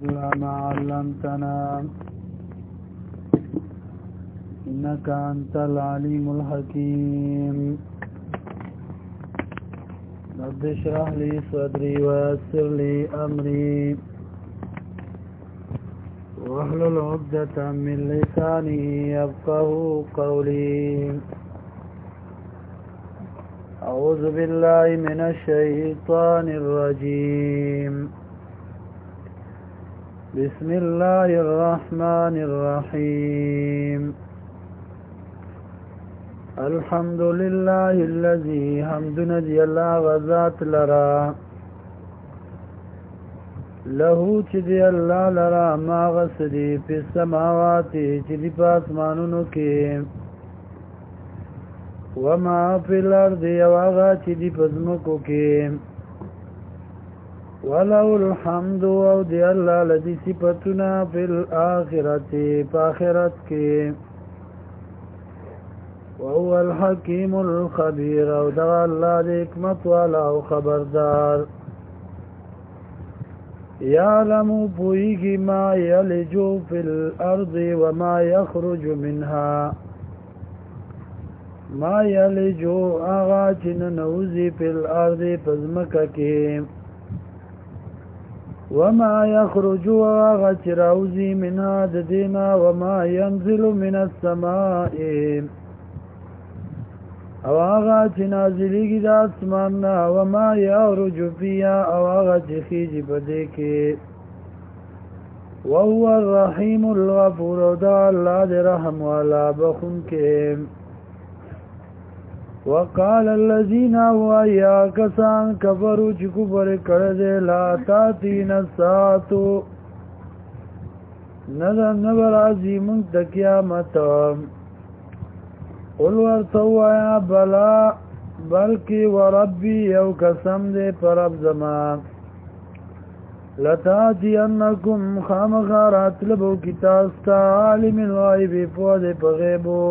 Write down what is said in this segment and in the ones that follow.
إلا ما علمتنا إنك أنت العليم الحكيم رب اشرح لي صدري ويسر لي أمري واحلل عقدة من لساني يفقهوا قولي أعوذ بالله من الشيطان الرجيم بسم الله الرحمن الرحيم الحمد لله الذي حمدنا دي الله غزات لرا له چې دی الله لرا ما غسدي په سماوات چې دی په اسمانونو کې وما فی الارض یواغا چې دی په ځمکو کې ولو الحمد او دی الله لذي صفتنا فی الاخرت په آخرت کې وهو الحکیم الخبیر او دا الله د حکمت والا او خبردار يعلم بوئیگی ما یلجو فی الارض وما یخرج منها ما یلجو آغا چن نوزی فی الارض پزمکا کی وما یخرج آغا چراوزی منها ددینا وما ینزل من السماء او آغا چه نازلیگی دا اسماننا وما یعرج فیا او آغا چه خیجی پدے کے وهو الرحیم الغفور دا اللہ دے رحم والا بخون کے وقال الذین ویا کسان کفرو چه کفر کردے لا تاتین الساعتو نبر عظیمون تقیامتا قل ورتوایا بلا بلکی وربی یو قسم دے پر اب زمان لتاتی انکم خامخارات لبو کتاستا عالم الغائب فود پغیبو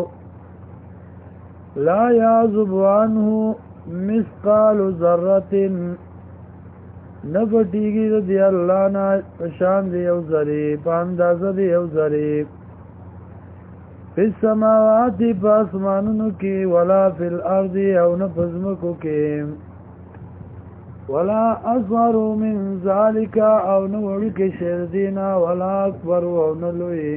لا یعذب عنه مثقال ذرت نفتیگی دی اللہ نا پشان دی یو ذری پانداز دی یو ذری فی السماوات پاسمانونو کی ولا فی الارض او نفزمکو کی ولا اصغر من ذالک او نوڑک شردینا ولا اکبر او نلوی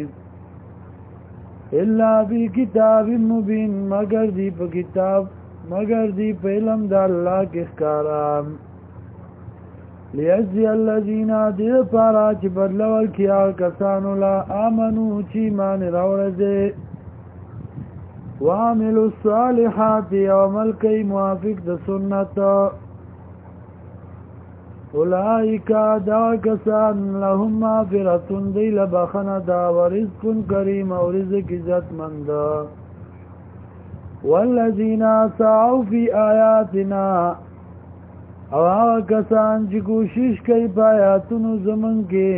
الا فی کتاب مبین مگر دی پا کتاب مگر دی پا علم دا اللہ کی اخکارام لیجزی الذین دیر پارا چی بدلور کیا کسانو لا آمنو چی مان راورزے وعملوا الصالحات وعمل کئی موافق دا سنت اولئک دا کسان لهم مغفرة دیل بخن دا ورزق کریم و رزق عزت مند والذین سعوا فی آیاتنا او آغا کسان چی کوشش کئی پایاتونو زمن کے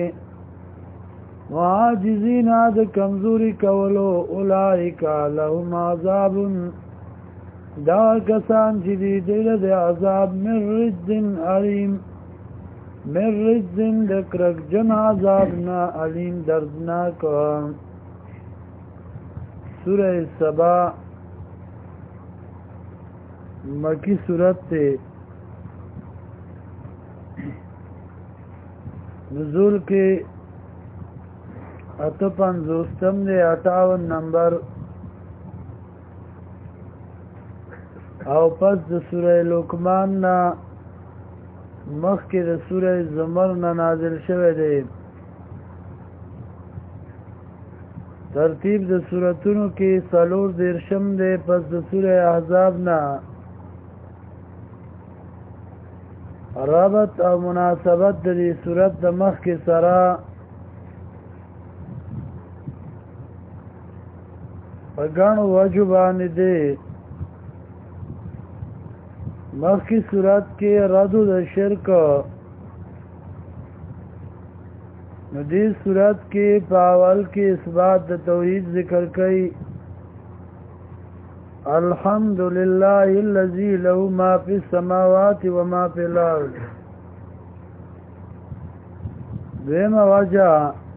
معاجزین دا کمزوری کولو اولائکا لهم عذاب دا کسان چی دی دیل دی عذاب من رجزن علیم من رجزن دکرک جن عذابنا علیم دردناک سورہ سبا مکی سورت تے نزول کے 58 دے 58 نمبر او پس د سورہ لقمان نا مخ کے د سورہ زمر نا نازل شوه دے ترتیب د سورتونو کی سالور درشم دے پس د سورہ احزاب نا رابط او مناسبت دی صورت د مخ کی سرا پگانو وجبان دے مخ کی صورت کے ردو د شرک ندی صورت کے پاول کے اثبات د توحید ذکر کئی الحمدللہ الذی له ما فی السماوات وما فی الارض دویم وجہ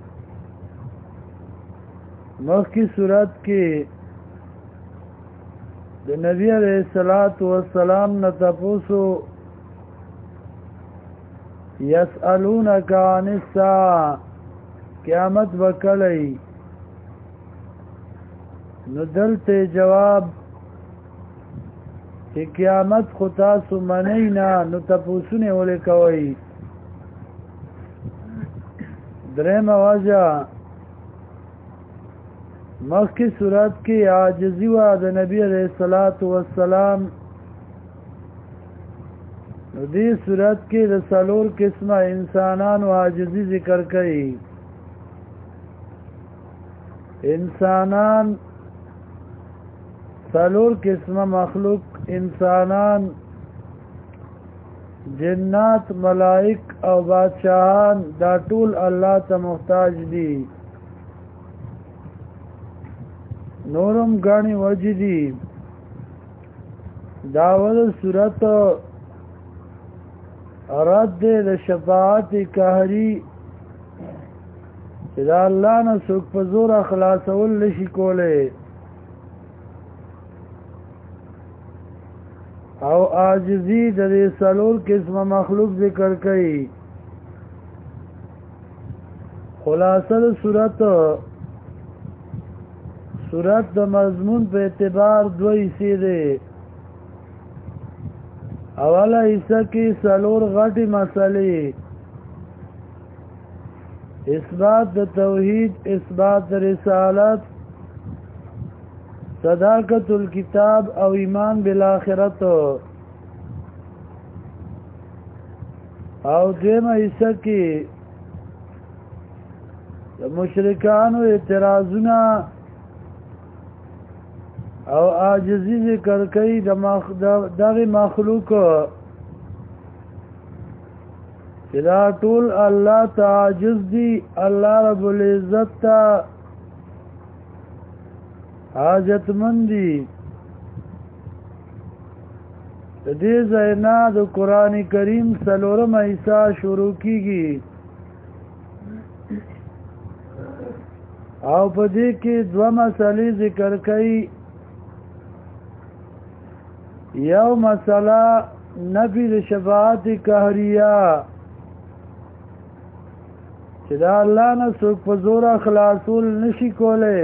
مخی صورت کی د نبی علیہ السلام نتپوسو یسألونک عن الساعة قیامت بکلی نو دلتے جواب کہ قیامت خطا سمنینا نو تپوسونے اولی کوئی درم وجہ مخی صورت کی عاجزی و د نبی علیہ السلام دی صورت کی رسالور قسمہ انسانان و عاجزی ذکر کئی انسانان سالور قسمہ مخلوق انسانان جنات ملائک او بادشاہان دا ټول اللہ تا محتاج دی نورم گانی وجی دی داول صورت رد د شفاعت قهری چې دا الله نه څوک په زور خلاصول نشي کولی او عاجزی د دې څلور قسمه مخلوق ذکر کړي خلاصه د صورت د مضمون په اعتبار دوه حصے دي اوله حصہ کې څلور غټي مسلې اثبات د توحید اثبات د رسالت صداقت الكتاب او ایمان بالآخرت او دیمه حصہ کې د مشرکانو اعتراضونه او عاجزی ذکر کئی دغی مخلوق چې دا ټول الله تعجز دی الله رب العزت تا حاجت مندی دې ځاینا د قران کریم څلورم حصہ شروع کیږي او په دې کې دوه مسلې ذکر کړي یو مسله نفی د شفاعت قهریه چې دا الله نه څوک په زور خلاصول نشي کولی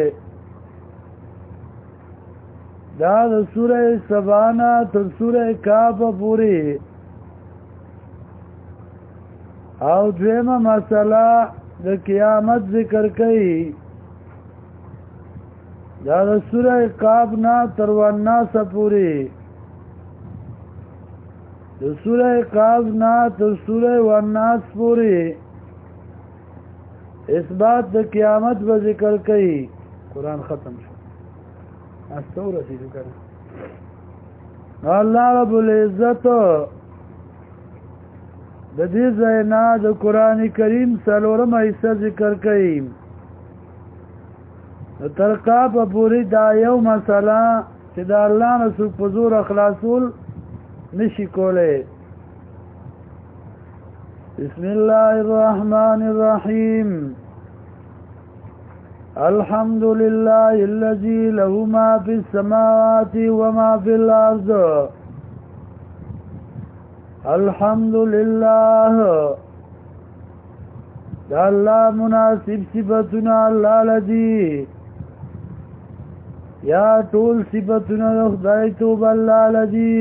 دا د سوره سبانه تر سوره کاف پورې او دویمه مسله د قیامت ذکر کوي دا د سوره کاف نه تر والناس پورې د سوره کاف نه تر سوره والناس پورې اثبات د قیامت به ذکر کوي قرآن ختم شو استور رسیدو کنه الله رب العزت د دې ځاینا د قران کریم څلورم حصہ ذکر کوي ترقا په پوری دا یو مسله چې د الله نه څوک په زور خلاصول نشي کولی بسم الله الرحمن الرحيم الحمد لله الذي له ما في السماوات وما في الأرض الحمد لله دا الله مناسب صفتنا الله لدي یا ټول صفتنا خدای توب الله لدي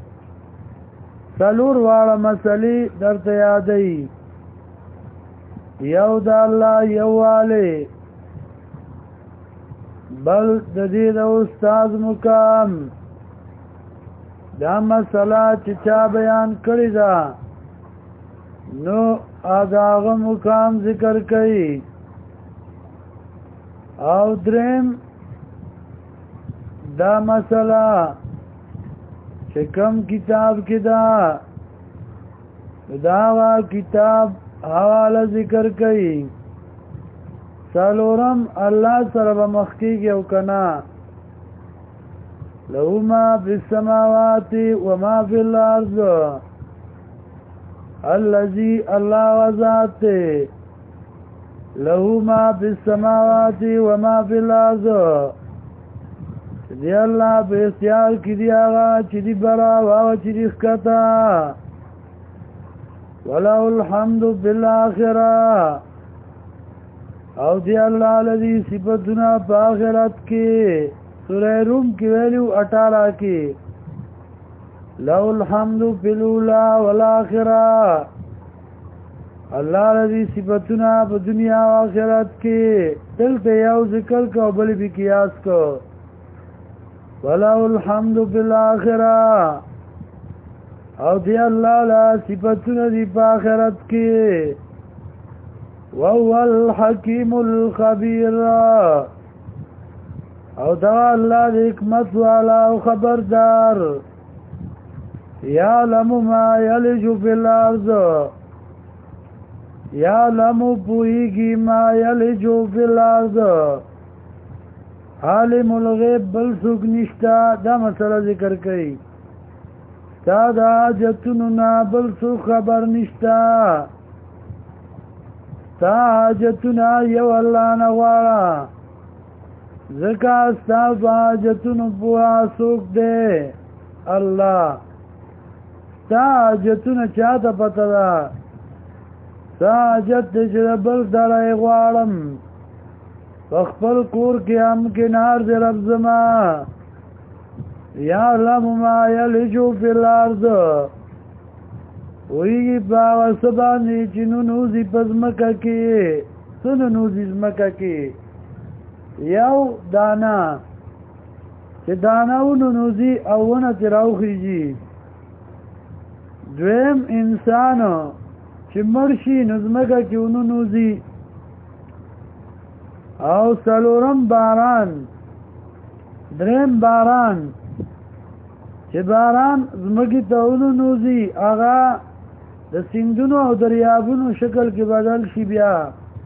سلور واړه مسلې درته یادې یو د الله یواله بل د دې د استاد مقام دا مسله چې چا بیان کړی دا نو اداغه مقام ذکر کړي او درم دا مسله چې کوم کتاب کې دا کتاب حواله ذکر کړي سالورم الله سره مخکیږي او کنا له ما فی السماوات و ما فی الارض الذي الله وذات له ما فی السماوات و ما فی الارض دی الله په اختیار کې دی هغه چې دی برا او چې دی ښکتا وله الحمد بالآخرة او دی الله الذي صفاتنا په آخرت کې سورہ روم کې ویلو 18 کې له الحمد بالاولى والآخرة الله الذي صفاتنا په دنیا او آخرت کې دلته یو ذکر کو بل به قیاس کو وله الحمد بالاخره او دی الله لا صفاتنا دی په آخرت کې وهو الحكيم الخبير او دا الله د حکمت والا او خبردار يعلم ما يلج في الارض يعلم پوئیگی ما یلجو فی الارض عالم الغیب بل سوک نشتا دا مسئلہ ذکر کئی تا دا حاجتوننا بل سوک خبر نشتا تا حاجتونا یو اللہ نغوارا ذکا استاف حاجتونو پوها سوک دے اللہ تا حاجتونا چاہتا پتا دا ساجت دې بل دړای غواړم خپل کور کې هم کنار دې رب زما یا علم ما یلجو فی الارض وی باغ سبانی چې نوزی پزمکه کې سن نوزی زمکه کې یو دانا چې داناونو نوزی او ونه تراوخیږي دویم انسانو چې مرشي نظمګه کې ونو نوزي او سلورم باران دریم باران چې باران زمګي ته ونو نوزي هغه د سیندونو او دریابونو شکل کې بدل شي بیا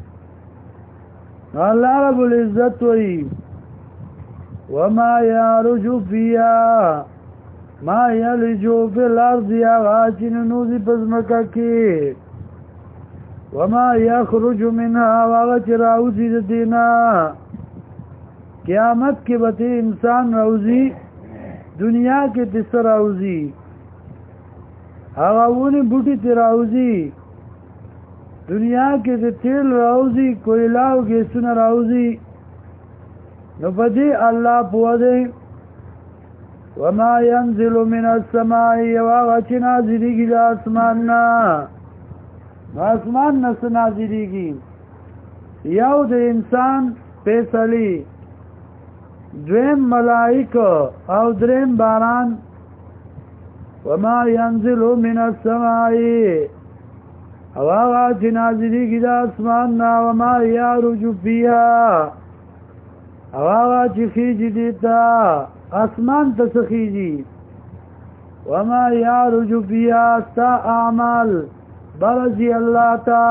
الله رب العزت وی وما يعرج فيها ما يلج في الارض غاچن نوزي پزمکه کې وما يخرج منها وغت راوزی دینا قیامت کې به انسان راوزی دنیا کې تس راوزی هغه ونی بوټي تی راوزی دنیا کې د تیل راوزی کویلا او ګیسونه راوزی نو بدی الله پوهه وما ينزل من السماء وغت نازلېږي د اسمان نه آسمان نس نازلیږي یو د انسان فیصلی دویم ملائکه او دریم باران وما ينزل من السماء او هغه چې نازلیږي د اسمان نه وما يعرج فيها او هغه چې خیږي دیتا اسمان ته خیږي وما يعرج فيها ستا اعمال برزی اللہ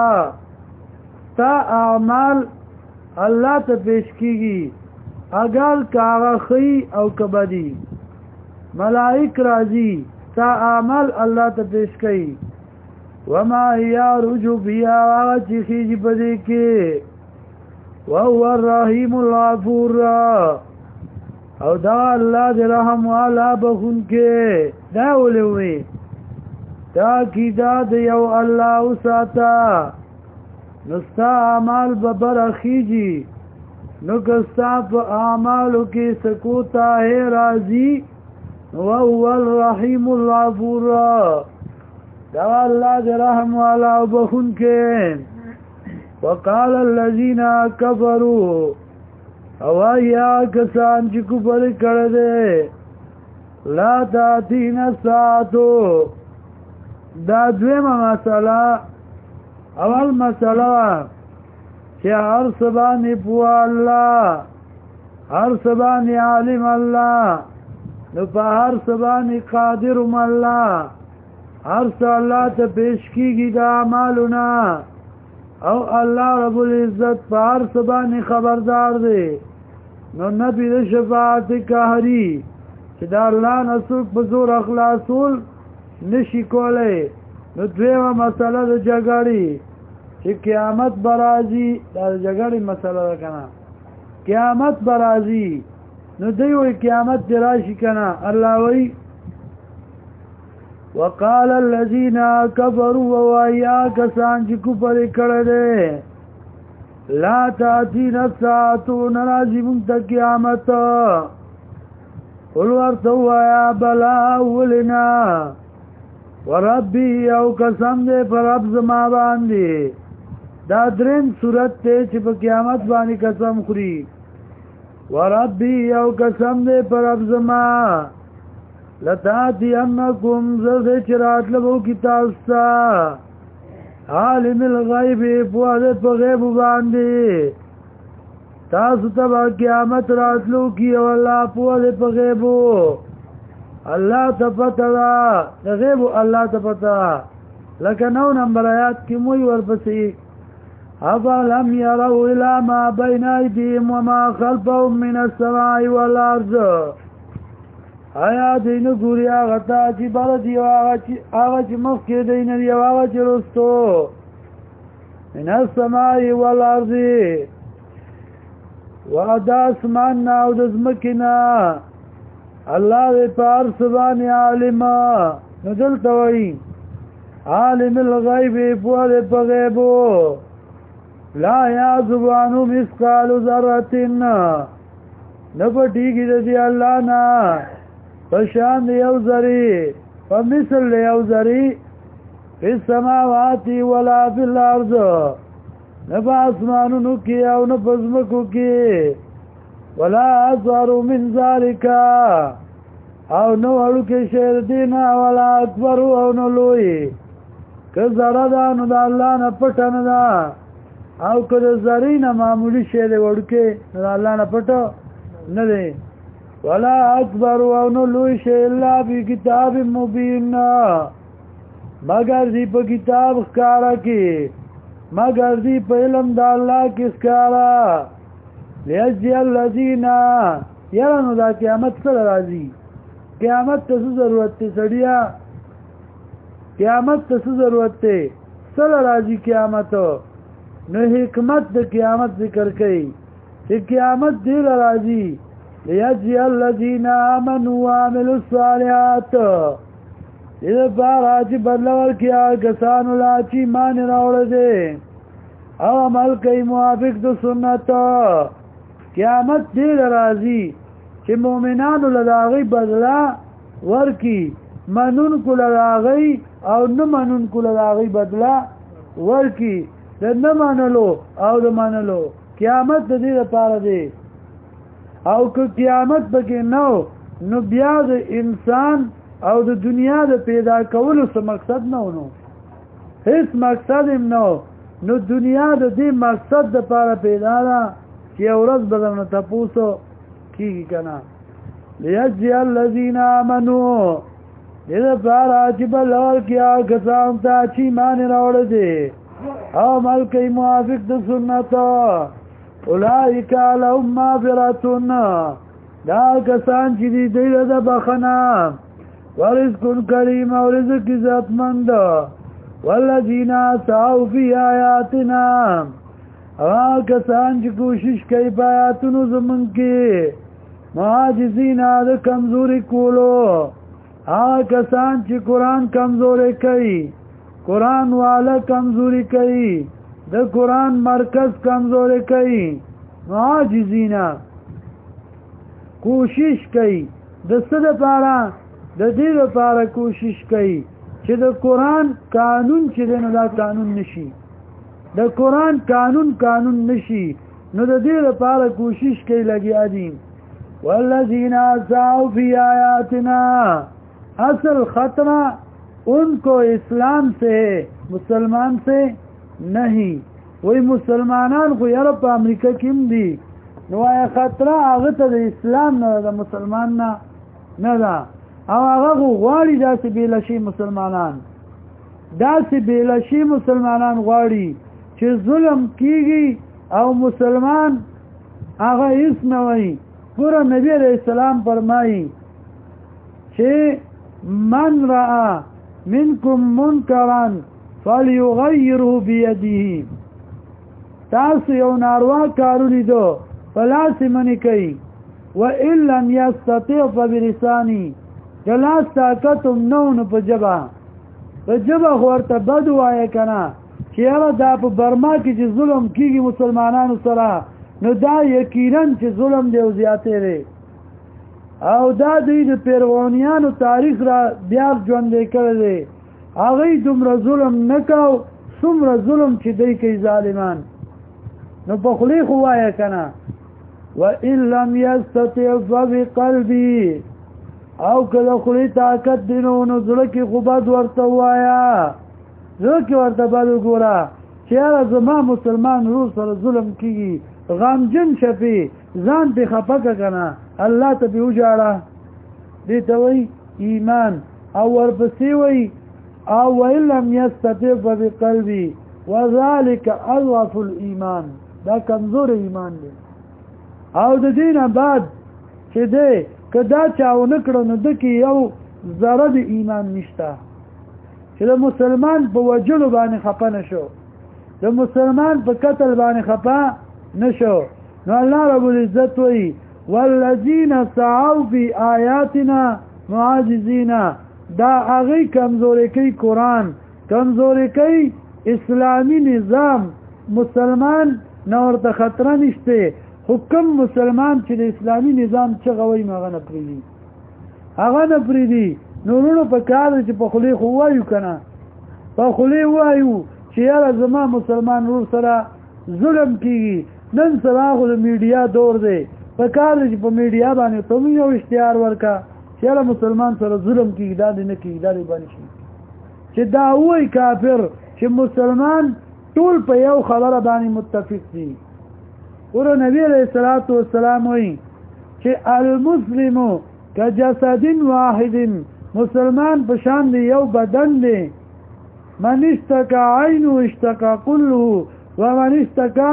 تا اعمال اللہ تا پیش کیگی اگر کاغا خی او کبدی ملائک رازی تا اعمال اللہ تا پیش کی وما یارج بیا آغا چیخی جی بدی کی وهو الرحیم الغفور او دا اللہ دی رحم والا بخون کے داولوی تاکیدات یو الله وساتا نستا اعمال ببر اخیجی نو کستا په اعمالو کې سکوتا ہے راضی وهو الرحیم الغفور دا الله دې رحم والا وبخون کې وقال الذين كفروا او یا کسان چې کفر کړه دې لا تاتین الساعه دا دویمه مسئله اول مسئله چې هر سبانی پوه الله هر سبانی عالم الله نو په هر سبانی قادر الله هر څه الله ته پیش کیږي د اعمالنا او الله رب العزت په هر سبانی خبردار دی نو نبی د شفاعت قهری چې دا الله نسوک په زور اخلاصول نشي کولای نو دویمه مسله د جګړې چې قیامت برازي دا جګړې مسله ده کنه قیامت برازي نو دوی وی قیامت راشي کنه الله وی وقال الذين كفروا ويا كسان چې کفر کړه لا تاتينا الساعه نرازم قیامت قل ورتوا يا بلا ولنا وربي او قسم دې پر رب زما باندې دا دریم صورت ته چې په قیامت باندې قسم خوري وربي او قسم دې پر رب زما لتاتي انکم زرد چرات لبو کتاب ستا عالم الغیب پوادت پا غیب باندی تاسو تبا قیامت راتلو کی واللہ پوادت پا غیبو اللہ تپتا دا غیبو اللہ تپتا لکه 9 نمبر آیات کی موی ورپسی افلم یرو الى ما بین ایدیم وما خلفهم من السماء والارض آیا دینو ګوري هغه ته چې بار دی هغه چې مخکې دین دی هغه چې رستو من السماء والارض وعدا اسمان او د زمکنا الله دې پار سبحان عالم نزل توي عالم الغیب په غیبو لا یعزب عنه مثقال ذره نبټیږي دې الله نه پشان یو ذری فمثل یو ذری فی السماوات ولا فی الارض نبا اسمانونو کی او نبزمکو کی ولا اصغر من ذالک او نو اړو کې شیر دینا ولا اکبر او نو لوی که زړه دا نو د الله نه پټه نه ده او که د زری نه معمولی شی دی وړو کې د الله نه پټه نه دی ولا اکبر او نو لوی شی الا فی کتاب مبین مگر دی په کتاب ښکارا کې مگر دی په علم د الله کې ښکارا لیجزی الذین یرا نو دا قیامت سره راځي قیامت ته ضرورت ته سړیا قیامت ته ضرورت ته سره راځي قیامت نو حکمت د قیامت ذکر کړي چې قیامت دی راځي لیجزی الذین آمنوا وعملوا الصالحات دې بارا چې بدلول کیا کسانو لا چې مان راوړل دي او عمل کوي موافق د سنت قیامت دې راځي چې مؤمنانو لداغي بدلا ورکی منون کول راغی او نه منون کول راغی بدلا ورکی د نه منلو او د منلو قیامت دې لپاره دی او که قیامت بګې نو بیا د انسان او د دنیا د پیدا کولو څه مقصد نه ونو هیڅ مقصد هم نو دنیا د دې مقصد د لپاره پیدا ده چې ورځ بدلنه تاسو کیږي کنه لیجزی الذین آمنوا دې لپاره چې بلور کیا کسان ته چې مان راوړل دي او عمل کوي موافق د سنت اولئک لهم مغفرة دا کسان چې دې د بخنه ورزق کریم او رزق عزتمند والذین سعوا فی آیاتنا او کسان چې کوشش کوي په آیاتونو زمون کې معاجزین د کمزوري کولو هغه کسان چې قران کمزوري کوي قران والا کمزوري کوي د قران مرکز کمزوري کوي معاجزین کوشش کوي د څه لپاره د دې لپاره کوشش کوي چې د قران قانون چې نه دا قانون نشي د قران قانون نشي نو د دې لپاره کوشش کوي لګیا دي والذین سعوا فی آیاتنا اصل خطرہ ان کو اسلام سے مسلمان سے نہیں وہی مسلمانان خو یاره په امریکا کې هم دي نو یا خطرہ هغه ته د اسلام نه د مسلمان نه ده او هغه غواړي داسې بیلشي مسلمانان غواړي چې ظلم کیږي او مسلمان هغه هیڅ نه وایي ګوره نبی علیہ السلام فرمایي چې من رأى منكم منکرا فلیغیره بیده تاسو یو ناروا کارو لیدو فلاس منی کئی وَإِن لَمْ يَسْتَطِعْ فَبِلِسَانِهِ جلاس طاقتم نون په جبا خورته بد وایه کنه چې هغه دا په برما کې چې ظلم کیږي مسلمانانو سره نو دا یقینا چې ظلم دی او زیاتې دی او دا د پیروانیانو تاریخ را بیا ژوندې کړی دی هغه دومره ظلم نکاو څومره ظلم چې دی کوي ظالمان نو په خلی خو وایه کنه وَإِن لَمْ يَسْتَطِعْ فَبِقَلْبِهِ او کله خلی طاقت دینو نو زړه کې خو بد ورته وایا زړه کې ورته بد وګوره چې هغه زما مسلمان روح سره ظلم کیږي غمجن شفي ځان به خفقه کنه الله ته به وجاړه دې ته وای ایمان او ورپسې وای او وَإِن لَمْ يَسْتَطِعْ فَبِقَلْبِهِ وَذَلِكَ أَضْعَفُ الْإِيمَانِ دا کمزور ایمان دی او د دینه بعد چې دی کدا چاونه کړو نو د کې یو ذره د ایمان نشته چې د مسلمان په وجلو باندې خپه نشو د مسلمان په قتل باندې خپه نشو نو الله رب العزت وی والذین سعوا فی آیاتنا معاجزین دا هغه کمزوري کوي قران کمزوري کوي اسلامی نظام مسلمان نور ته خطر نشته حکم مسلمان چې د اسلامی نظام چغوي مغه نه پریدي هغه نه پریدي نورونو په کار چې په خلی خو وایو کنه په خلی وایو چې یاره زما مسلمان ور سره ظلم کیږي نن سبا خو د میډیا دور دی په کار چې په میډیا باندې ته یو اشتهار ورکا چې یاره مسلمان سره ظلم کیږي دا نه کیږي دا باندې شي چې دا وای کافر چې مسلمان ټول په یو خبره باندې متفق دي ور نبی علیہ الصلوۃ والسلام وی چې المسلم کجسد واحد مسلمان په شان دی یو بدن دی من اشتکا عینه اشتکا كله ومن اشتکا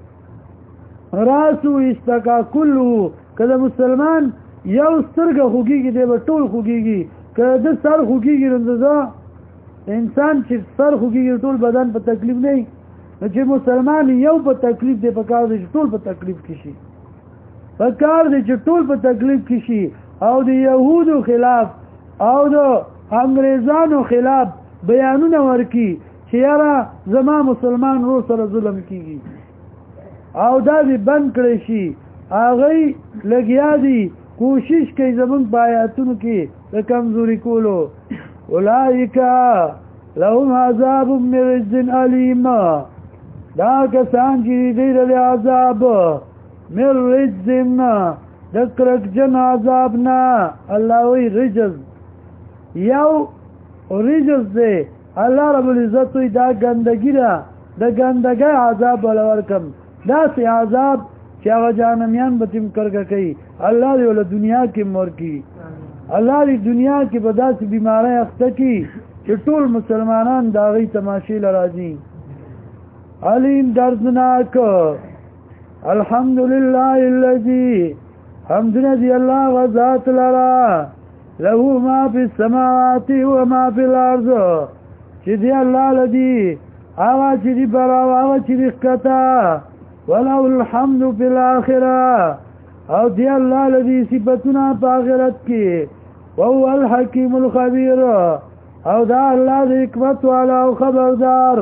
راسه اشتکا كله کله مسلمان یو سترګه خوږیږي دی ټول خوږیږي کله د سر خوږیږي نو انسان چې سر خوږیږي ټول بدن په تکلیف نه چې مسلمان یو په تکلیف دی په کار دی چې ټول په تکلیف کې شي په کار دی چې ټول په تکلیف کې شي او د يهودو خلاف او د انګريزانو خلاف بیانونه ورکی چې یاره زما مسلمان ورو سره ظلم کیږي او دا دې بند کړی شي هغه لګیا دي کوشش کوي زمونږ آیاتونو کې د کمزوري کولو اولئک لهم عذاب من رجز علیم دا کسان چې دی له عذاب من رجز د کرکجن عذاب نه الله وی رجز یو رجز دی الله رب العزت دا ګندګی دا د ګندګي عذاب ولورکم دا سي عذاب چې هغه جانمیان به تم کرګه کوي الله دې ول دنیا کې مور کی الله دې دنیا کې به داسې بیماری اخته کی چې ټول مسلمانان دا غي تماشې لراځي علیم دردناک الحمدلله الذي حمدنا دی الله وذات لرا له ما في السماوات وما في الارض چې دی الله لدی هغه چې دی برا هغه چې دی کتا ولو الحمد في الاخره او دی الله لدی صفاتنا په آخرت کې وهو الحكيم الخبير او دا الله د حکمت والا او خبردار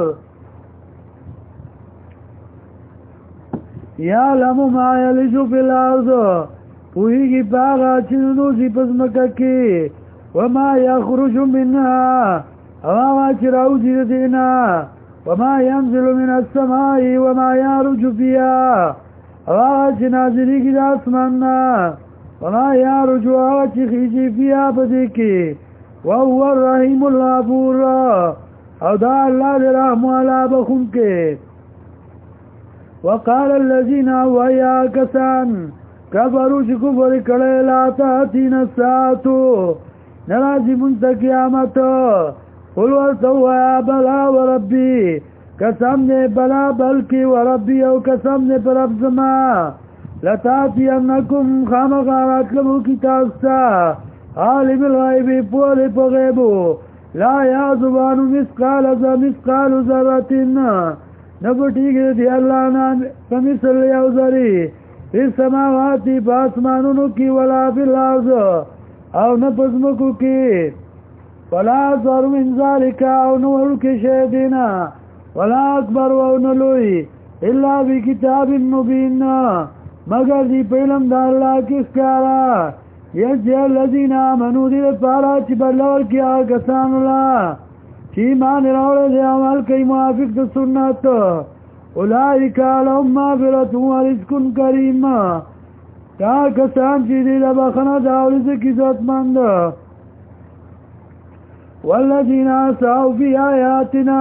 یعلم ما یلج فی الارض پوهیږي باغا چې نوځي په ځمکه کې وما یخرج منها او ما چې راوځي دینه وما ينزل من السماء وما يعرج فيها او چې نازلېږي د اسمان نه وما يعرج او چې خيږي فيها په دې کې وهو الرحيم الغفور او دا الله دې رحم والا بخونکې وقال الذين ويا كسان كفروا چې کفر کړي لا تاتينا الساعه نراجي منت قیامت قل ورتوا بلا وربي قسم نه بلا بلکې وربي او قسم نه پر رب زما لتاتينكم خامغارات لمو کتاب سا عالم الغیب پوله په غیبو لا یعزبان مثقال ذرتنا نبټیږي دی الله نام کمثل یو ذری په سماواتی پاسمانونو کې ولا بالارض او نه پزمکو کې ولا اصغر من ذلك او نور کې شی دینا ولا اکبر او نلوی الا بکتاب مبین مگر دی پیلم دا اللہ کس کارا یجی الذین آمنوا دی پارا چی بلور کی آگسان اللہ چی مان روڑے دی عمل کئی موافق دی سنت اولئیکا لهم مغفرت و رزق کریم تا کسان چی دی لبخنا داولی کی ذات مند والذین آساو فی آیاتنا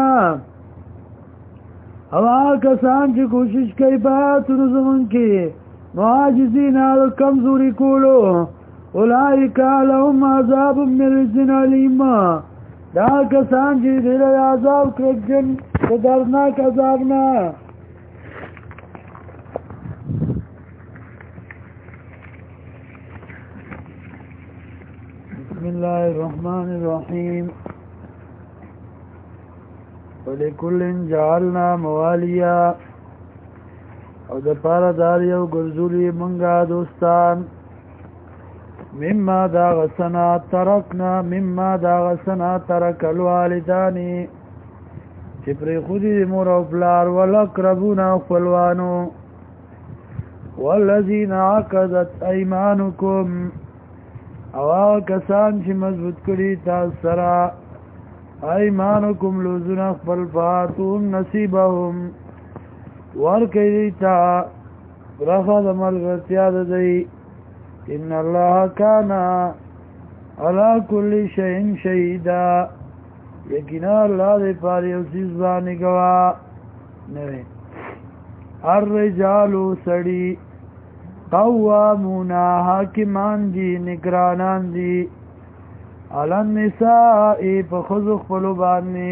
اوا کسان چې کوشش کوي باتونو زمون کې معاجزین او کمزوري کولو اولئک لهم عذاب من رجز علیم دا کسان چې د عذاب کړهن خطرناک عذاب نه بسم الله الرحمن الرحیم ولکل جعلنا موالیا او د پاره دار یو ګرځولي منګه دوستان مما دا غسنا ترک الوالدانی چې پر خودي مور او پلار ولقربون او خپلوانو والذین عقدت ايمانکم او کسان چې مضبوط کړي تاسو سره ایمانکم لوزن اخبر فاتون نصیبهم ورکی دیتا رخد ملغتیاد دی ان اللہ کانا علا کل شئین شہیدا یقینا اللہ دی پاری اسیز بانی گوا نوے الرجالو سڑی قوامونا حاکمان دی نگرانان دی على النساء فخذوا خپلو باندې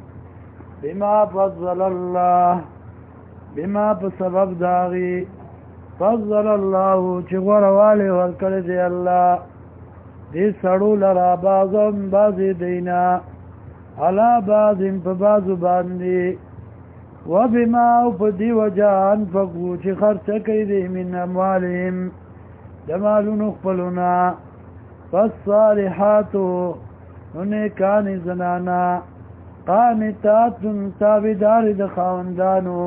بما فضل الله بما بسبب داغي فضل الله چې غورواله ورکړي دی الله دې سړو لرا بعضم بعضی دینا على بعض په بعضو باندې وبما فدي وجان فقو چې خرڅ کوي دي من اموالهم دمالونو خپلونا فالصالحات نیکان زنانا قانتات تابدار د خاوندانو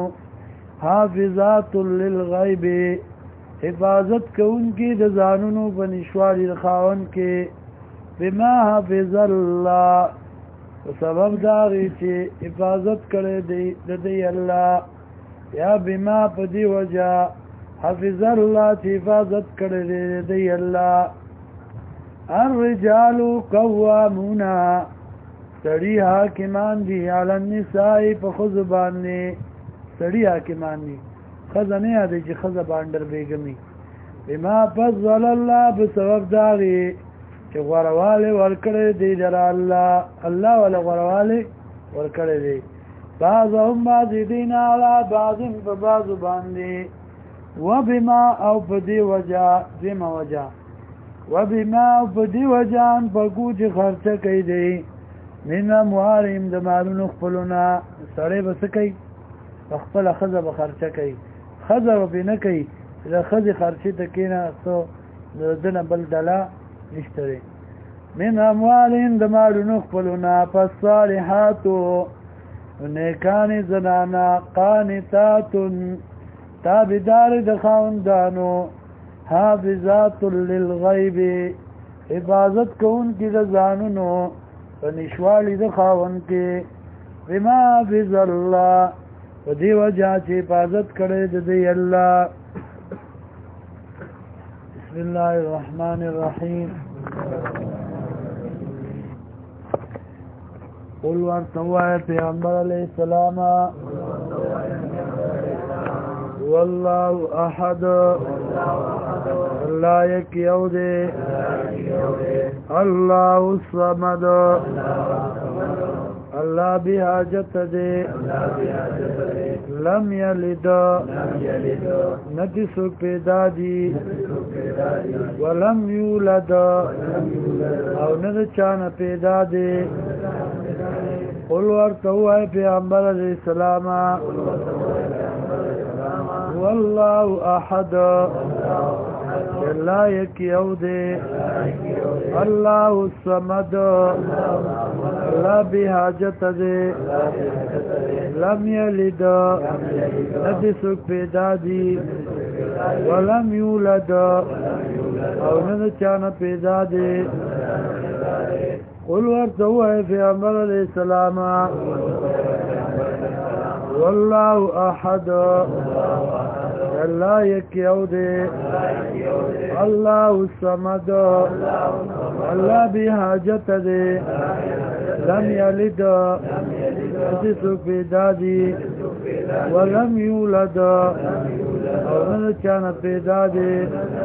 حافظات للغیب حفاظت کوونکی د ځانونو بنشواری د خاوند کې بما حافظ الله سبب داغی چې حفاظت کړي دی الله یا بما پدی وجہ حافظ الله چې حفاظت کړي دی الله الرجال قوامون سړی حاکمان دي علی النساء په خذ باندې سړی حاکمان دي خزنه یادې چې خزه باندې بیگمی بما فضل الله بسبب داغي چې غورواله ورکړې دي در الله ولا غورواله ورکړې دي بعضهم بعضین علی بعض په بعض باندې وبما او بدی وجا بما وجا وبما بدی وجان پکو چې خرچه کوي دی من اموالهم د مالونو خپلونا سړی بس کوي خپل خزه به خرچه کوي خزه به نه کوي د خزه خرچه ته کینه سو دنه بل دلا نشته من اموالهم د مالونو خپلونا فالصالحات نیکان زنانا قانتات تابدار د خاوندانو حافظات للغیب حفاظت کون کی د ځانونو پنشوالی د خاون کې بما حافظ الله په دی وجه چې حفاظت کړي د دی الله بسم الله الرحمن الرحیم قل ورتوای پیغمبر علیہ السلام والله احد الله یک یو دی الله الصمد الله بحاجت دی لم یلد ندی سوک پیدا دی ولم یولد او ند چان پیدا دی قل ورتوه پیغمبر علیہ السلام والله احد اللہ یکیو دے اللہ الصمد اللہ بحاجت دے لم یلد ندی سک پیدا دی ولم یولد او ند چان پیدا دے قل ورتوه پیغمبر علیہ السلام والله احد اللہ یکیو دے اللہ الصمد اللہ بحاجت دے لم یلد ندی سک پیدا دی ولم یولد او ند چان پیدا دے